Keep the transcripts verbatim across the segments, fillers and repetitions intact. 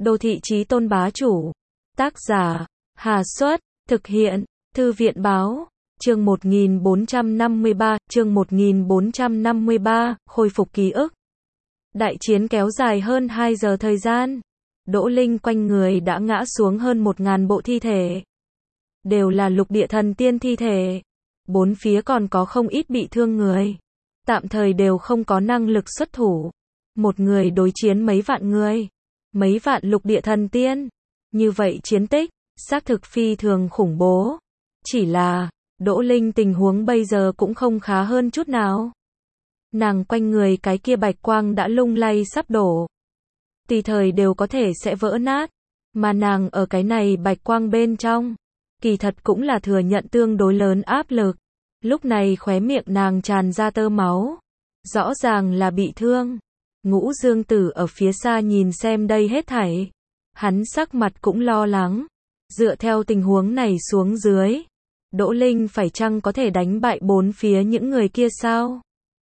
Đô thị chí tôn bá chủ. Tác giả, Hà Xuất, thực hiện, Thư viện báo, chương một nghìn bốn trăm năm mươi ba, chương một nghìn bốn trăm năm mươi ba, khôi phục ký ức. Đại chiến kéo dài hơn hai giờ thời gian. Đỗ Linh quanh người đã ngã xuống hơn một ngàn bộ thi thể. Đều là lục địa thần tiên thi thể. Bốn phía còn có không ít bị thương người. Tạm thời đều không có năng lực xuất thủ. Một người đối chiến mấy vạn người. Mấy vạn lục địa thần tiên. Như vậy chiến tích, xác thực phi thường khủng bố. Chỉ là, Đỗ Linh tình huống bây giờ cũng không khá hơn chút nào. Nàng quanh người cái kia bạch quang đã lung lay sắp đổ. Tùy thời đều có thể sẽ vỡ nát. Mà nàng ở cái này bạch quang bên trong. Kỳ thật cũng là thừa nhận tương đối lớn áp lực. Lúc này khóe miệng nàng tràn ra tơ máu. Rõ ràng là bị thương. Ngũ Dương Tử ở phía xa nhìn xem đây hết thảy. Hắn sắc mặt cũng lo lắng. Dựa theo tình huống này xuống dưới. Đỗ Linh phải chăng có thể đánh bại bốn phía những người kia sao?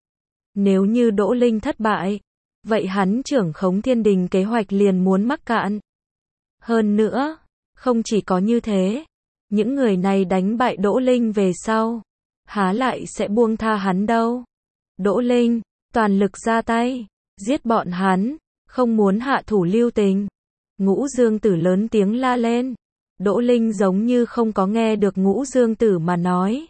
Nếu như Đỗ Linh thất bại, vậy hắn trưởng khống thiên đình kế hoạch liền muốn mắc cạn. Hơn nữa, không chỉ có như thế, những người này đánh bại Đỗ Linh về sau, há lại sẽ buông tha hắn đâu. Đỗ Linh, toàn lực ra tay, giết bọn hắn, không muốn hạ thủ lưu tình. Ngũ Dương Tử lớn tiếng la lên. Đỗ Linh giống như không có nghe được Ngũ Dương Tử mà nói.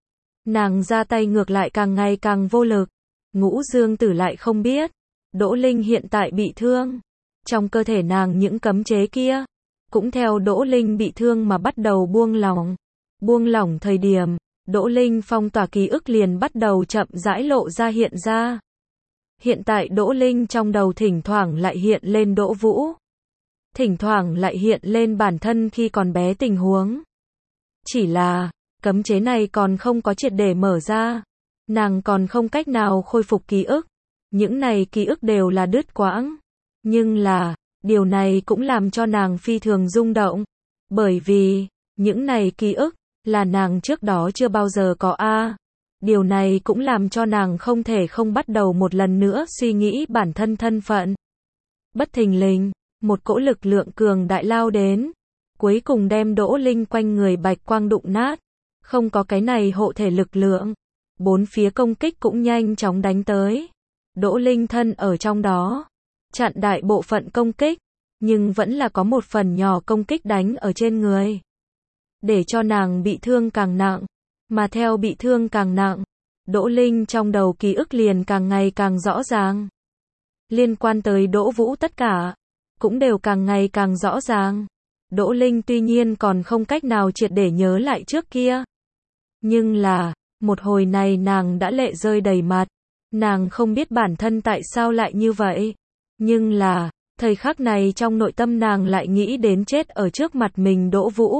Nàng ra tay ngược lại càng ngày càng vô lực. Ngũ Dương Tử lại không biết. Đỗ Linh hiện tại bị thương. Trong cơ thể nàng những cấm chế kia, cũng theo Đỗ Linh bị thương mà bắt đầu buông lỏng. Buông lỏng thời điểm, Đỗ Linh phong tỏa ký ức liền bắt đầu chậm rãi lộ ra hiện ra. Hiện tại Đỗ Linh trong đầu thỉnh thoảng lại hiện lên Đỗ Vũ. Thỉnh thoảng lại hiện lên bản thân khi còn bé tình huống. Chỉ là, cấm chế này còn không có triệt để mở ra. Nàng còn không cách nào khôi phục ký ức. Những này ký ức đều là đứt quãng. Nhưng là, điều này cũng làm cho nàng phi thường rung động. Bởi vì, những này ký ức, là nàng trước đó chưa bao giờ có a. Điều này cũng làm cho nàng không thể không bắt đầu một lần nữa suy nghĩ bản thân thân phận. Bất thình lình, một cỗ lực lượng cường đại lao đến, cuối cùng đem Đỗ Linh quanh người bạch quang đụng nát. Không có cái này hộ thể lực lượng, bốn phía công kích cũng nhanh chóng đánh tới. Đỗ Linh thân ở trong đó, chặn đại bộ phận công kích, nhưng vẫn là có một phần nhỏ công kích đánh ở trên người. Để cho nàng bị thương càng nặng, mà theo bị thương càng nặng, Đỗ Linh trong đầu ký ức liền càng ngày càng rõ ràng. Liên quan tới Đỗ Vũ tất cả, cũng đều càng ngày càng rõ ràng. Đỗ Linh tuy nhiên còn không cách nào triệt để nhớ lại trước kia. Nhưng là, một hồi này nàng đã lệ rơi đầy mặt. Nàng không biết bản thân tại sao lại như vậy. Nhưng là, thời khắc này trong nội tâm nàng lại nghĩ đến chết ở trước mặt mình Đỗ Vũ.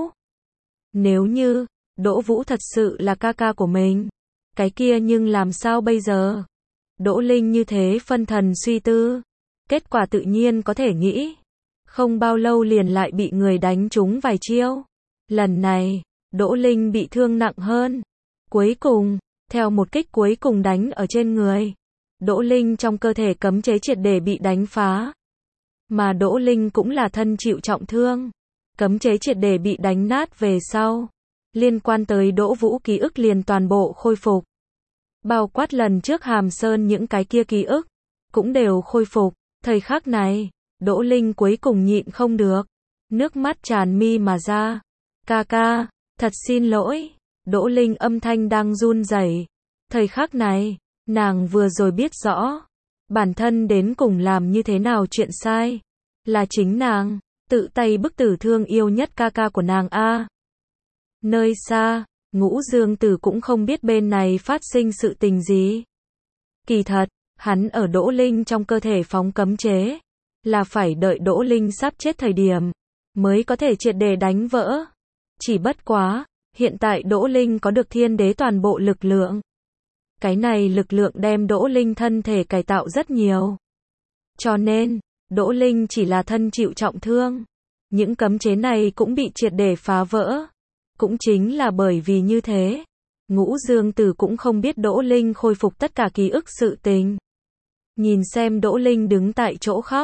Nếu như, Đỗ Vũ thật sự là ca ca của mình, cái kia nhưng làm sao bây giờ? Đỗ Linh như thế phân thần suy tư. Kết quả tự nhiên có thể nghĩ. Không bao lâu liền lại bị người đánh trúng vài chiêu. Lần này, Đỗ Linh bị thương nặng hơn. Cuối cùng, theo một kích cuối cùng đánh ở trên người, Đỗ Linh trong cơ thể cấm chế triệt để bị đánh phá. Mà Đỗ Linh cũng là thân chịu trọng thương. Cấm chế triệt để bị đánh nát về sau. Liên quan tới Đỗ Vũ ký ức liền toàn bộ khôi phục. Bao quát lần trước Hàm Sơn những cái kia ký ức, cũng đều khôi phục. Thời khắc này, Đỗ Linh cuối cùng nhịn không được. Nước mắt tràn mi mà ra. Ca ca, thật xin lỗi. Đỗ Linh âm thanh đang run rẩy. Thời khắc này, nàng vừa rồi biết rõ. Bản thân đến cùng làm như thế nào chuyện sai. Là chính nàng, tự tay bức tử thương yêu nhất ca ca của nàng a. Nơi xa, Ngũ Dương Tử cũng không biết bên này phát sinh sự tình gì. Kỳ thật, hắn ở Đỗ Linh trong cơ thể phóng cấm chế, là phải đợi Đỗ Linh sắp chết thời điểm, mới có thể triệt để đánh vỡ. Chỉ bất quá, hiện tại Đỗ Linh có được thiên đế toàn bộ lực lượng. Cái này lực lượng đem Đỗ Linh thân thể cải tạo rất nhiều. Cho nên, Đỗ Linh chỉ là thân chịu trọng thương. Những cấm chế này cũng bị triệt để phá vỡ. Cũng chính là bởi vì như thế, Ngũ Dương Tử cũng không biết Đỗ Linh khôi phục tất cả ký ức sự tình. Nhìn xem Đỗ Linh đứng tại chỗ khóc,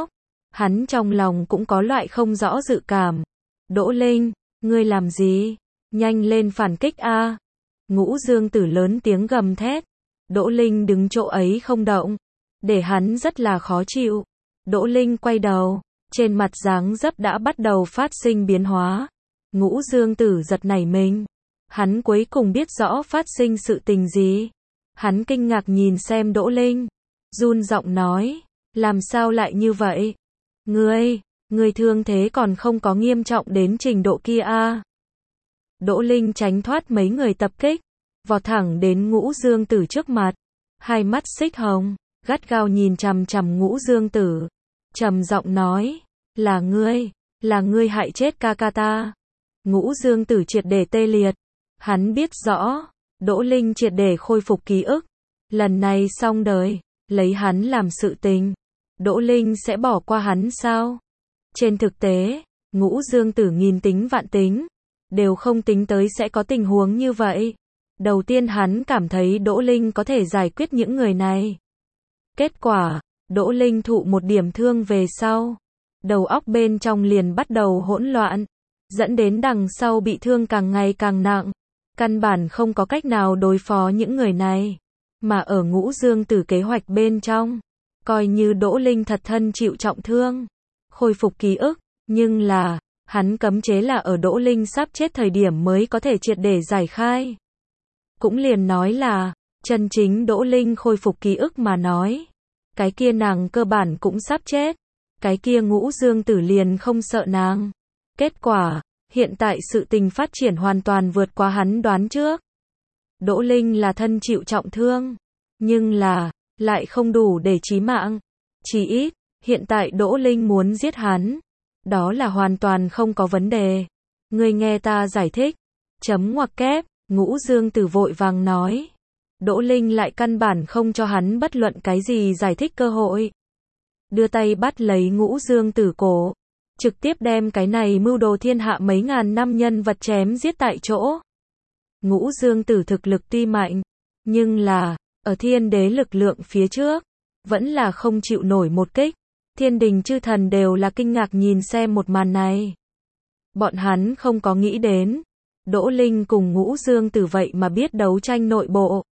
Hắn trong lòng cũng có loại không rõ dự cảm. Đỗ Linh, ngươi làm gì? Nhanh lên phản kích a! Ngũ Dương Tử lớn tiếng gầm thét. Đỗ Linh đứng chỗ ấy không động, để hắn rất là khó chịu. Đỗ Linh quay đầu, trên mặt dáng dấp đã bắt đầu phát sinh biến hóa. Ngũ Dương Tử giật nảy mình. Hắn cuối cùng biết rõ phát sinh sự tình gì. Hắn kinh ngạc nhìn xem Đỗ Linh, run giọng nói, làm sao lại như vậy? Ngươi, ngươi thương thế còn không có nghiêm trọng đến trình độ kia a? Đỗ Linh tránh thoát mấy người tập kích, vọt thẳng đến Ngũ Dương Tử trước mặt, hai mắt xích hồng, gắt gao nhìn chằm chằm Ngũ Dương Tử, trầm giọng nói, là ngươi, là ngươi hại chết ca ca ta. Ngũ Dương Tử triệt để tê liệt, hắn biết rõ, Đỗ Linh triệt để khôi phục ký ức, lần này xong đời, lấy hắn làm sự tình, Đỗ Linh sẽ bỏ qua hắn sao? Trên thực tế, Ngũ Dương Tử nghìn tính vạn tính, đều không tính tới sẽ có tình huống như vậy. Đầu tiên hắn cảm thấy Đỗ Linh có thể giải quyết những người này. Kết quả, Đỗ Linh thụ một điểm thương về sau, đầu óc bên trong liền bắt đầu hỗn loạn, dẫn đến đằng sau bị thương càng ngày càng nặng, căn bản không có cách nào đối phó những người này. Mà ở Ngũ Dương Tử kế hoạch bên trong, coi như Đỗ Linh thật thân chịu trọng thương, khôi phục ký ức, nhưng là, hắn cấm chế là ở Đỗ Linh sắp chết thời điểm mới có thể triệt để giải khai. Cũng liền nói là, chân chính Đỗ Linh khôi phục ký ức mà nói, cái kia nàng cơ bản cũng sắp chết, cái kia Ngũ Dương Tử liền không sợ nàng. Kết quả, hiện tại sự tình phát triển hoàn toàn vượt qua hắn đoán trước. Đỗ Linh là thân chịu trọng thương, nhưng là, lại không đủ để chí mạng. Chỉ ít, hiện tại Đỗ Linh muốn giết hắn, đó là hoàn toàn không có vấn đề. Ngươi nghe ta giải thích. Chấm ngoặc kép, Ngũ Dương Tử vội vàng nói. Đỗ Linh lại căn bản không cho hắn bất luận cái gì giải thích cơ hội. Đưa tay bắt lấy Ngũ Dương Tử cổ, trực tiếp đem cái này mưu đồ thiên hạ mấy ngàn năm nhân vật chém giết tại chỗ. Ngũ Dương Tử thực lực tuy mạnh, nhưng là, ở thiên đế lực lượng phía trước, vẫn là không chịu nổi một kích. Thiên đình chư thần đều là kinh ngạc nhìn xem một màn này. Bọn hắn không có nghĩ đến, Đỗ Linh cùng Ngũ Dương Tử vậy mà biết đấu tranh nội bộ.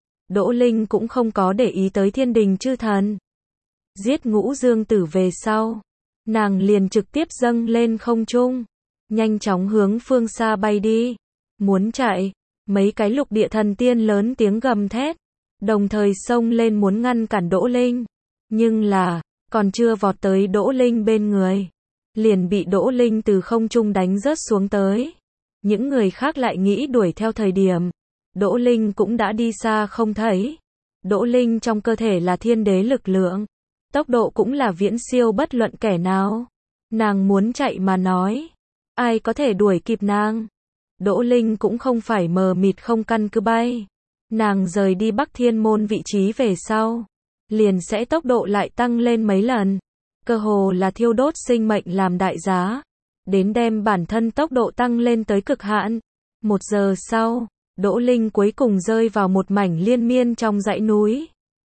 Đỗ Linh cũng không có để ý tới thiên đình chư thần. Giết Ngũ Dương Tử về sau, nàng liền trực tiếp dâng lên không trung, nhanh chóng hướng phương xa bay đi. Muốn chạy, mấy cái lục địa thần tiên lớn tiếng gầm thét, đồng thời xông lên muốn ngăn cản Đỗ Linh. Nhưng là, còn chưa vọt tới Đỗ Linh bên người, liền bị Đỗ Linh từ không trung đánh rớt xuống tới. Những người khác lại nghĩ đuổi theo thời điểm, Đỗ Linh cũng đã đi xa không thấy. Đỗ Linh trong cơ thể là thiên đế lực lượng, tốc độ cũng là viễn siêu bất luận kẻ nào. Nàng muốn chạy mà nói, ai có thể đuổi kịp nàng? Đỗ Linh cũng không phải mờ mịt không căn cứ bay. Nàng rời đi Bắc Thiên Môn vị trí về sau, liền sẽ tốc độ lại tăng lên mấy lần. Cơ hồ là thiêu đốt sinh mệnh làm đại giá, đến đem bản thân tốc độ tăng lên tới cực hạn. Một giờ sau, Đỗ Linh cuối cùng rơi vào một mảnh liên miên trong dãy núi.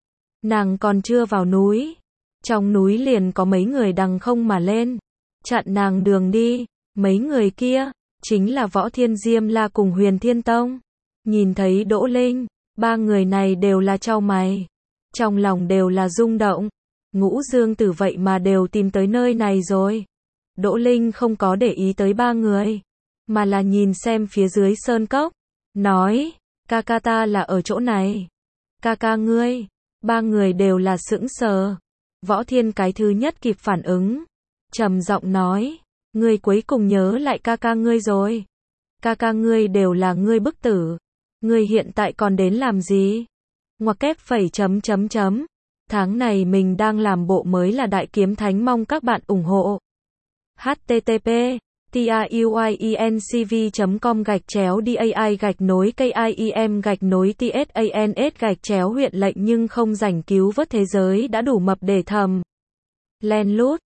Nàng còn chưa vào núi, trong núi liền có mấy người đằng không mà lên, chặn nàng đường đi. Mấy người kia, chính là Võ Thiên Diêm La cùng Huyền Thiên Tông. Nhìn thấy Đỗ Linh, ba người này đều là chau mày, trong lòng đều là rung động. Ngũ Dương Tử vậy mà đều tìm tới nơi này rồi. Đỗ Linh không có để ý tới ba người, mà là nhìn xem phía dưới sơn cốc, nói, ca ca ta là ở chỗ này. Ca ca ngươi, ba người đều là sững sờ. Võ Thiên cái thứ nhất kịp phản ứng, trầm giọng nói, ngươi cuối cùng nhớ lại ca ca ngươi rồi. Ca ca ngươi đều là ngươi bức tử, ngươi hiện tại còn đến làm gì? Ngoặc kép phẩy chấm chấm chấm. Tháng này mình đang làm bộ mới là Đại Kiếm Thánh, mong các bạn ủng hộ. H T T P TIUIENCV chấm com gạch chéo DAI gạch nối KIEM gạch nối TSANS gạch chéo huyện lệnh nhưng không rảnh cứu vớt thế giới đã đủ mập để thầm. Len lút.